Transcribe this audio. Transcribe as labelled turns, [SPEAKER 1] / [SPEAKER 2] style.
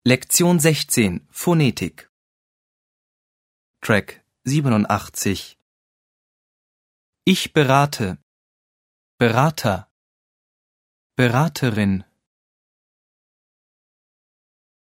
[SPEAKER 1] Lektion 16 Phonetik Track 87 Ich berate, Berater, Beraterin,